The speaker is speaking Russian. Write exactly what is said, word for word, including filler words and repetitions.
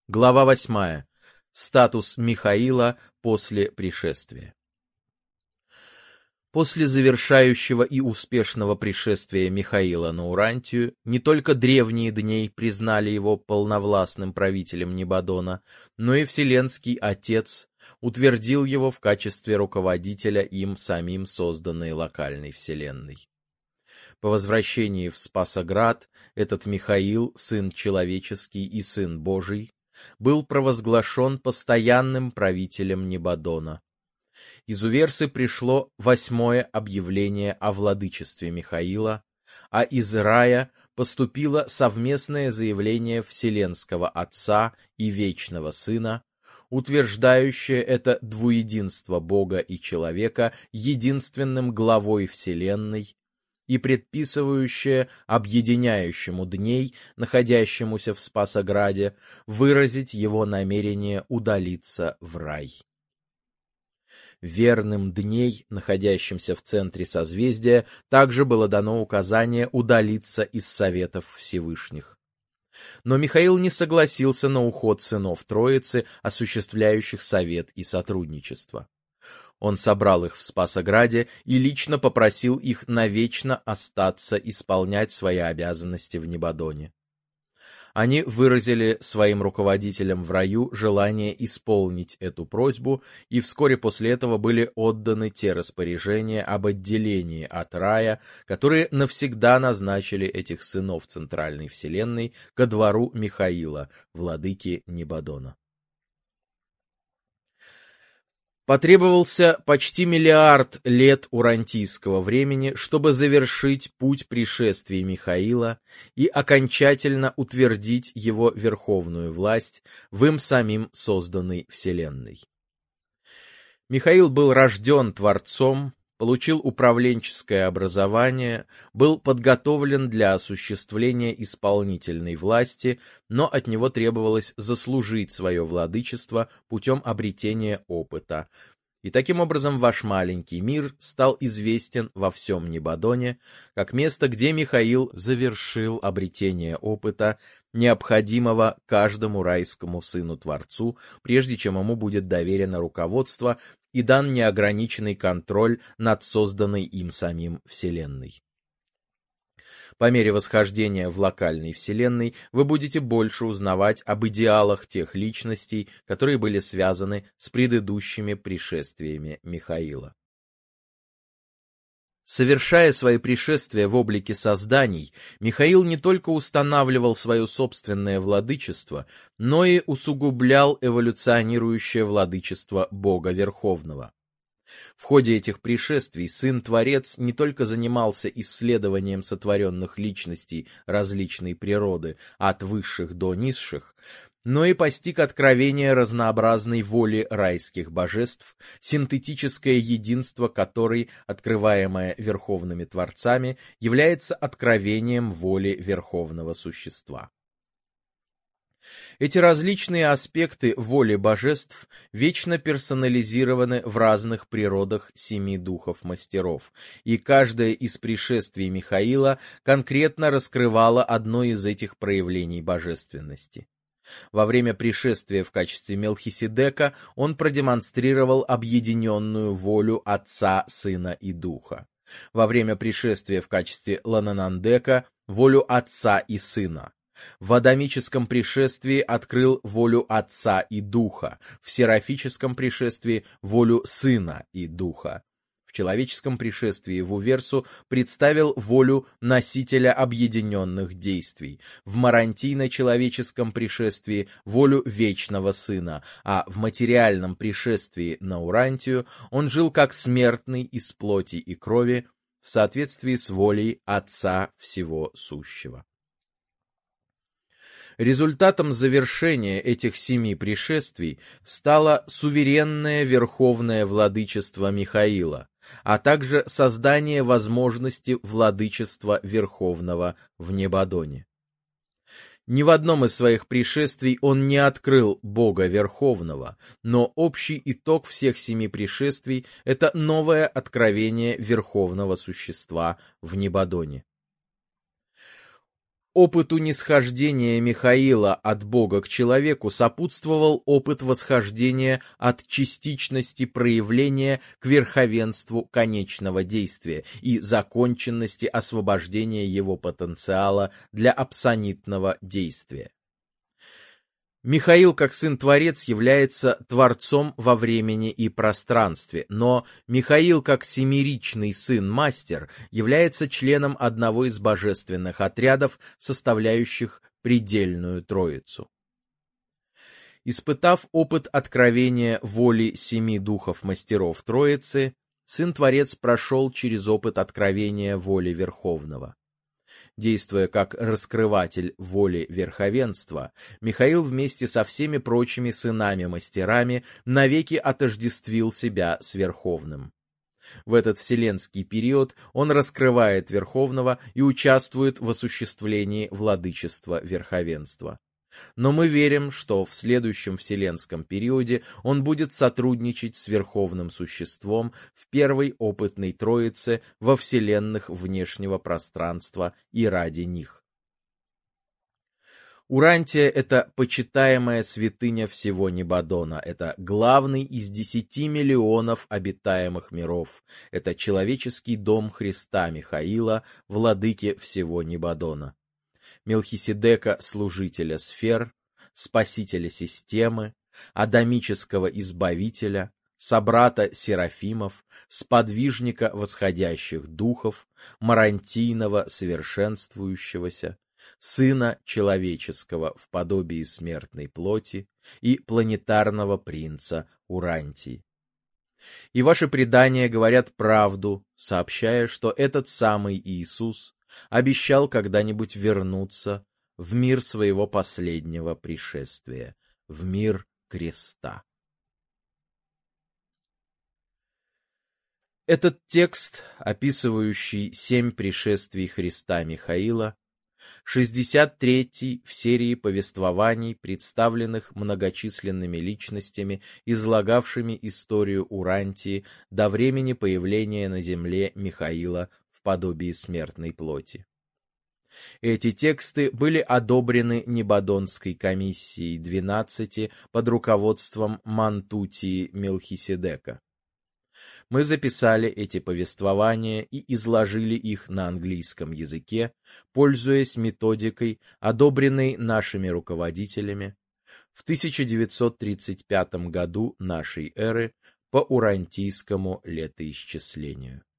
Глава восьмая. Статус Михаила после пришествия. После завершающего и успешного пришествия Михаила на Урантию не только древние дней признали его полновластным правителем Небодона, но и Вселенский Отец утвердил его в качестве руководителя им самим созданной локальной вселенной. По возвращении в Спасоград этот Михаил, сын человеческий и сын Божий, был провозглашен постоянным правителем Небодона. Из Уверсы пришло восьмое объявление о владычестве Михаила, а из рая поступило совместное заявление Вселенского Отца и Вечного Сына, утверждающее это двуединство Бога и человека единственным главой Вселенной и предписывающее объединяющему дней, находящемуся в Спасограде, выразить его намерение удалиться в рай. Верным дней, находящимся в центре созвездия, также было дано указание удалиться из советов Всевышних. Но Михаил не согласился на уход сынов Троицы, осуществляющих совет и сотрудничество. Он собрал их в Спасограде и лично попросил их навечно остаться исполнять свои обязанности в Небодоне. Они выразили своим руководителям в раю желание исполнить эту просьбу, и вскоре после этого были отданы те распоряжения об отделении от рая, которые навсегда назначили этих сынов Центральной Вселенной ко двору Михаила, владыки Небодона. Потребовался почти миллиард лет урантийского времени, чтобы завершить путь пришествия Михаила и окончательно утвердить его верховную власть в им самим созданной вселенной. Михаил был рожден Творцом, получил управленческое образование, был подготовлен для осуществления исполнительной власти, но от него требовалось заслужить свое владычество путем обретения опыта. И таким образом ваш маленький мир стал известен во всем Небодоне, как место, где Михаил завершил обретение опыта, необходимого каждому райскому сыну-творцу, прежде чем ему будет доверено руководство и дан неограниченный контроль над созданной им самим Вселенной. По мере восхождения в локальной Вселенной вы будете больше узнавать об идеалах тех личностей, которые были связаны с предыдущими пришествиями Михаила. Совершая свои пришествия в облике созданий, Михаил не только устанавливал свое собственное владычество, но и усугублял эволюционирующее владычество Бога Верховного. В ходе этих пришествий Сын-Творец не только занимался исследованием сотворенных личностей различной природы, от высших до низших, но и постиг откровение разнообразной воли райских божеств, синтетическое единство которой, открываемое верховными Творцами, является откровением воли Верховного Существа. Эти различные аспекты воли божеств вечно персонализированы в разных природах семи духов-мастеров, и каждое из пришествий Михаила конкретно раскрывало одно из этих проявлений божественности. Во время пришествия в качестве Мелхиседека он продемонстрировал объединенную волю Отца, Сына и Духа. Во время пришествия в качестве Лананандека — волю Отца и Сына. В адамическом пришествии открыл волю Отца и Духа, в серафическом пришествии — волю Сына и Духа. В человеческом пришествии в Уверсу представил волю носителя объединенных действий, в марантийно-человеческом пришествии — волю Вечного Сына, а в материальном пришествии на Урантию он жил как смертный из плоти и крови в соответствии с волей Отца Всего Сущего. Результатом завершения этих семи пришествий стало суверенное верховное владычество Михаила, а также создание возможности владычества Верховного в Небодоне. Ни в одном из своих пришествий он не открыл Бога Верховного, но общий итог всех семи пришествий — это новое откровение Верховного Существа в Небодоне. Опыту нисхождения Михаила от Бога к человеку сопутствовал опыт восхождения от частичности проявления к верховенству конечного действия и законченности освобождения его потенциала для абсонитного действия. Михаил, как сын-творец, является творцом во времени и пространстве, но Михаил, как семеричный сын-мастер, является членом одного из божественных отрядов, составляющих предельную Троицу. Испытав опыт откровения воли семи духов мастеров Троицы, сын-творец прошел через опыт откровения воли Верховного. Действуя как раскрыватель воли верховенства, Михаил вместе со всеми прочими сынами-мастерами навеки отождествил себя с Верховным. В этот вселенский период он раскрывает Верховного и участвует в осуществлении владычества верховенства. Но мы верим, что в следующем вселенском периоде он будет сотрудничать с Верховным Существом в первой опытной Троице во вселенных внешнего пространства и ради них. Урантия — это почитаемая святыня всего Небодона, это главный из десяти миллионов обитаемых миров, это человеческий дом Христа Михаила, владыки всего Небодона. Мелхиседека, служителя сфер, спасителя системы, адамического избавителя, собрата серафимов, сподвижника восходящих духов, марантийного совершенствующегося, сына человеческого в подобии смертной плоти и планетарного принца Урантии. И ваши предания говорят правду, сообщая, что этот самый Иисус обещал когда-нибудь вернуться в мир своего последнего пришествия, в мир креста. Этот текст, описывающий семь пришествий Христа Михаила, шестьдесят третий в серии повествований, представленных многочисленными личностями, излагавшими историю Урантии до времени появления на земле Михаила в подобии смертной плоти. Эти тексты были одобрены Небодонской комиссией двенадцати под руководством Мантутии Мелхиседека. Мы записали эти повествования и изложили их на английском языке, пользуясь методикой, одобренной нашими руководителями в тысяча девятьсот тридцать пятом году нашей эры по урантийскому летоисчислению.